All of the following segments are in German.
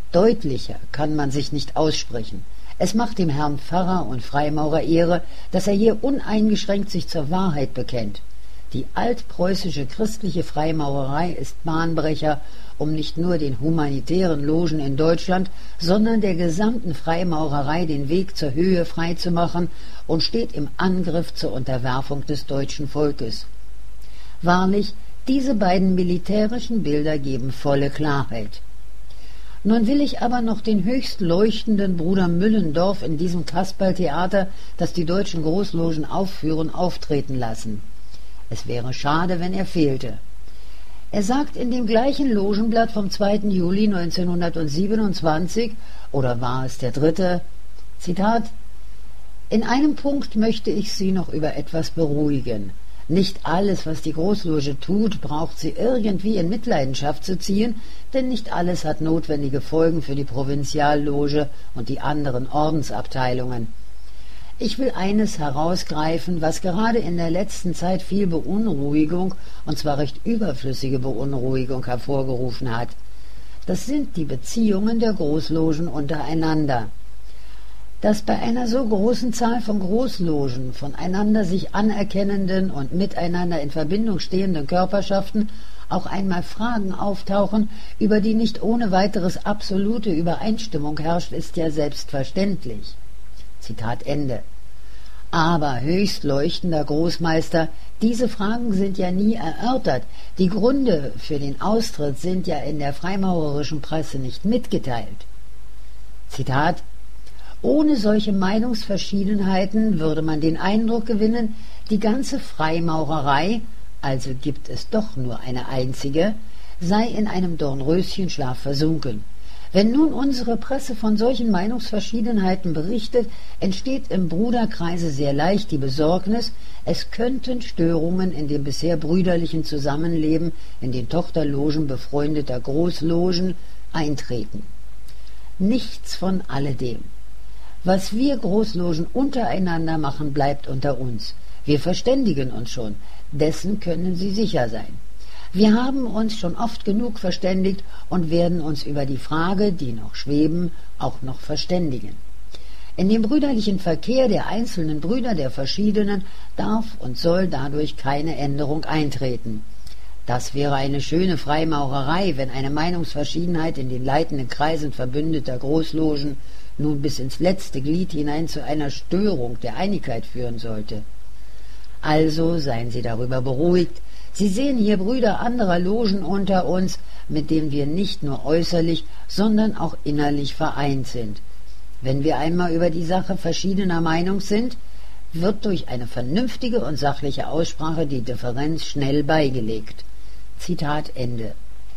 Deutlicher kann man sich nicht aussprechen. Es macht dem Herrn Pfarrer und Freimaurer Ehre, dass er hier uneingeschränkt sich zur Wahrheit bekennt. Die altpreußische christliche Freimaurerei ist Bahnbrecher, um nicht nur den humanitären Logen in Deutschland, sondern der gesamten Freimaurerei den Weg zur Höhe freizumachen und steht im Angriff zur Unterwerfung des deutschen Volkes. Wahrlich, diese beiden militärischen Bilder geben volle Klarheit. Nun will ich aber noch den höchst leuchtenden Bruder Müllendorf in diesem Kasperltheater, das die deutschen Großlogen aufführen, auftreten lassen. Es wäre schade, wenn er fehlte. Er sagt in dem gleichen Logenblatt vom 2. Juli 1927, oder war es der 3., Zitat: »In einem Punkt möchte ich Sie noch über etwas beruhigen. Nicht alles, was die Großloge tut, braucht sie irgendwie in Mitleidenschaft zu ziehen, denn nicht alles hat notwendige Folgen für die Provinzialloge und die anderen Ordensabteilungen. Ich will eines herausgreifen, was gerade in der letzten Zeit viel Beunruhigung, und zwar recht überflüssige Beunruhigung, hervorgerufen hat. Das sind die Beziehungen der Großlogen untereinander. Dass bei einer so großen Zahl von Großlogen, voneinander sich anerkennenden und miteinander in Verbindung stehenden Körperschaften auch einmal Fragen auftauchen, über die nicht ohne weiteres absolute Übereinstimmung herrscht, ist ja selbstverständlich.« Zitat Ende. Aber, höchst leuchtender Großmeister, diese Fragen sind ja nie erörtert. Die Gründe für den Austritt sind ja in der freimaurerischen Presse nicht mitgeteilt. Zitat: »Ohne solche Meinungsverschiedenheiten würde man den Eindruck gewinnen, die ganze Freimaurerei, also gibt es doch nur eine einzige, sei in einem Dornröschenschlaf versunken. Wenn nun unsere Presse von solchen Meinungsverschiedenheiten berichtet, entsteht im Bruderkreise sehr leicht die Besorgnis, es könnten Störungen in dem bisher brüderlichen Zusammenleben in den Tochterlogen befreundeter Großlogen eintreten. Nichts von alledem. Was wir Großlogen untereinander machen, bleibt unter uns. Wir verständigen uns schon, dessen können Sie sicher sein. Wir haben uns schon oft genug verständigt und werden uns über die Frage, die noch schweben, auch noch verständigen. In dem brüderlichen Verkehr der einzelnen Brüder der Verschiedenen darf und soll dadurch keine Änderung eintreten. Das wäre eine schöne Freimaurerei, wenn eine Meinungsverschiedenheit in den leitenden Kreisen verbündeter Großlogen nun bis ins letzte Glied hinein zu einer Störung der Einigkeit führen sollte. Also seien Sie darüber beruhigt. Sie sehen hier Brüder anderer Logen unter uns, mit denen wir nicht nur äußerlich, sondern auch innerlich vereint sind. Wenn wir einmal über die Sache verschiedener Meinung sind, wird durch eine vernünftige und sachliche Aussprache die Differenz schnell beigelegt.« Zitat Ende.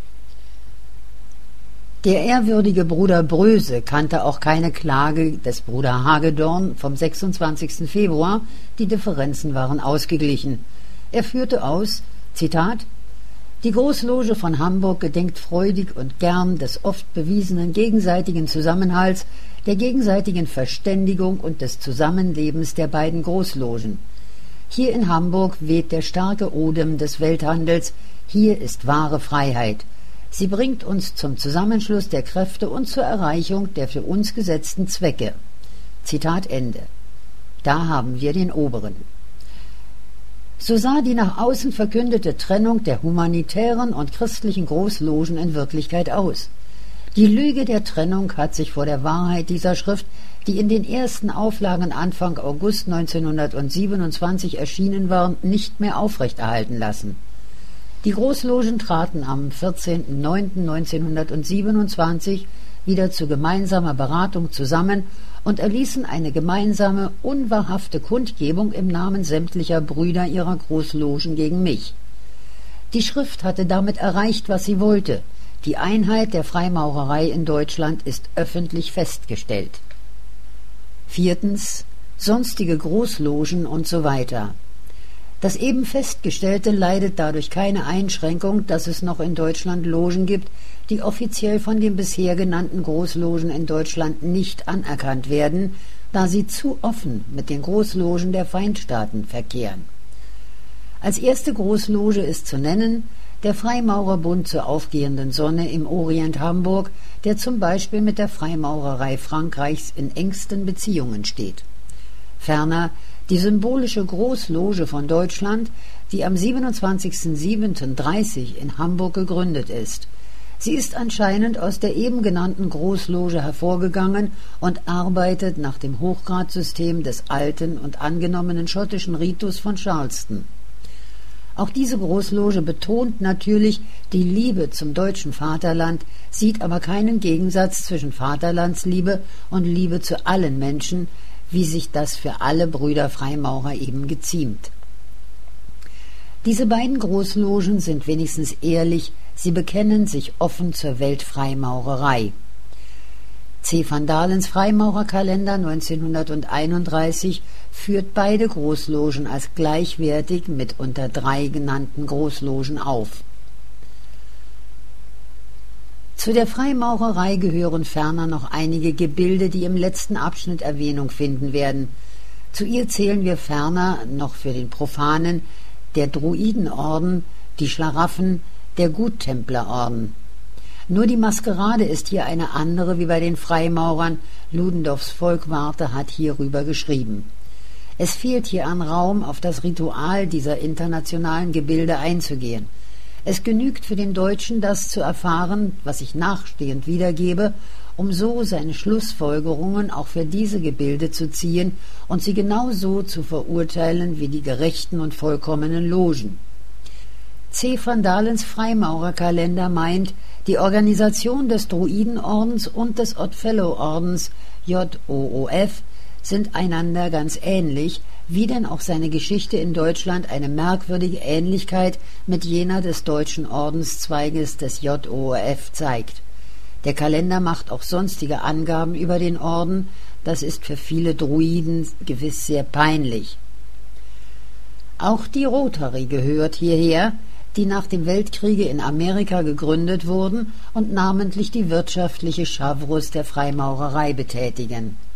Der ehrwürdige Bruder Bröse kannte auch keine Klage des Bruder Hagedorn vom 26. Februar, die Differenzen waren ausgeglichen. Er führte aus, Zitat: »Die Großloge von Hamburg gedenkt freudig und gern des oft bewiesenen gegenseitigen Zusammenhalts, der gegenseitigen Verständigung und des Zusammenlebens der beiden Großlogen. Hier in Hamburg weht der starke Odem des Welthandels, hier ist wahre Freiheit. Sie bringt uns zum Zusammenschluss der Kräfte und zur Erreichung der für uns gesetzten Zwecke.« Zitat Ende. Da haben wir den Oberen. So sah die nach außen verkündete Trennung der humanitären und christlichen Großlogen in Wirklichkeit aus. Die Lüge der Trennung hat sich vor der Wahrheit dieser Schrift, die in den ersten Auflagen Anfang August 1927 erschienen war, nicht mehr aufrechterhalten lassen. Die Großlogen traten am 14.09.1927 wieder zu gemeinsamer Beratung zusammen und erließen eine gemeinsame, unwahrhafte Kundgebung im Namen sämtlicher Brüder ihrer Großlogen gegen mich. Die Schrift hatte damit erreicht, was sie wollte. Die Einheit der Freimaurerei in Deutschland ist öffentlich festgestellt. 4. Sonstige Großlogen und so weiter. Das eben Festgestellte leidet dadurch keine Einschränkung, dass es noch in Deutschland Logen gibt, die offiziell von den bisher genannten Großlogen in Deutschland nicht anerkannt werden, da sie zu offen mit den Großlogen der Feindstaaten verkehren. Als erste Großloge ist zu nennen der Freimaurerbund zur aufgehenden Sonne im Orient Hamburg, der zum Beispiel mit der Freimaurerei Frankreichs in engsten Beziehungen steht. Ferner die symbolische Großloge von Deutschland, die am 27.07.30 in Hamburg gegründet ist. Sie ist anscheinend aus der eben genannten Großloge hervorgegangen und arbeitet nach dem Hochgradsystem des alten und angenommenen schottischen Ritus von Charleston. Auch diese Großloge betont natürlich die Liebe zum deutschen Vaterland, sieht aber keinen Gegensatz zwischen Vaterlandsliebe und Liebe zu allen Menschen, wie sich das für alle Brüder Freimaurer eben geziemt. Diese beiden Großlogen sind wenigstens ehrlich, sie bekennen sich offen zur Weltfreimaurerei. C. van Dalens Freimaurerkalender 1931 führt beide Großlogen als gleichwertig mit unter 3 genannten Großlogen auf. Zu der Freimaurerei gehören ferner noch einige Gebilde, die im letzten Abschnitt Erwähnung finden werden. Zu ihr zählen wir ferner noch für den Profanen der Druidenorden, die Schlaraffen, der Guttemplerorden. Nur die Maskerade ist hier eine andere wie bei den Freimaurern. Ludendorffs Volkwarte hat hierüber geschrieben. Es fehlt hier an Raum, auf das Ritual dieser internationalen Gebilde einzugehen. Es genügt für den Deutschen, das zu erfahren, was ich nachstehend wiedergebe, um so seine Schlussfolgerungen auch für diese Gebilde zu ziehen und sie genauso zu verurteilen wie die gerechten und vollkommenen Logen. C. van Dalens Freimaurerkalender meint, die Organisation des Druidenordens und des Oddfellow-Ordens JOOF sind einander ganz ähnlich, wie denn auch seine Geschichte in Deutschland eine merkwürdige Ähnlichkeit mit jener des deutschen Ordenszweiges des JOOF zeigt. Der Kalender macht auch sonstige Angaben über den Orden, das ist für viele Druiden gewiss sehr peinlich. Auch die Rotary gehört hierher, die nach dem Weltkriege in Amerika gegründet wurden und namentlich die wirtschaftliche Chavrus der Freimaurerei betätigen.